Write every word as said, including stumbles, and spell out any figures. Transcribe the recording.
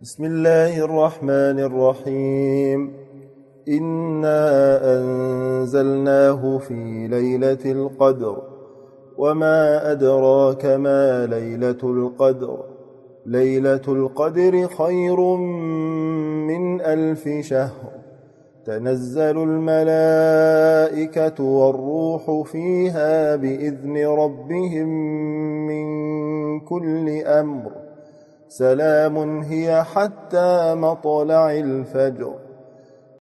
بسم الله الرحمن الرحيم. إنا أنزلناه في ليلة القدر وما أدراك ما ليلة القدر ليلة القدر خير من ألف شهر. تنزل الملائكة والروح فيها بإذن ربهم من كل أمر. سلام هي حتى مطلع الفجر.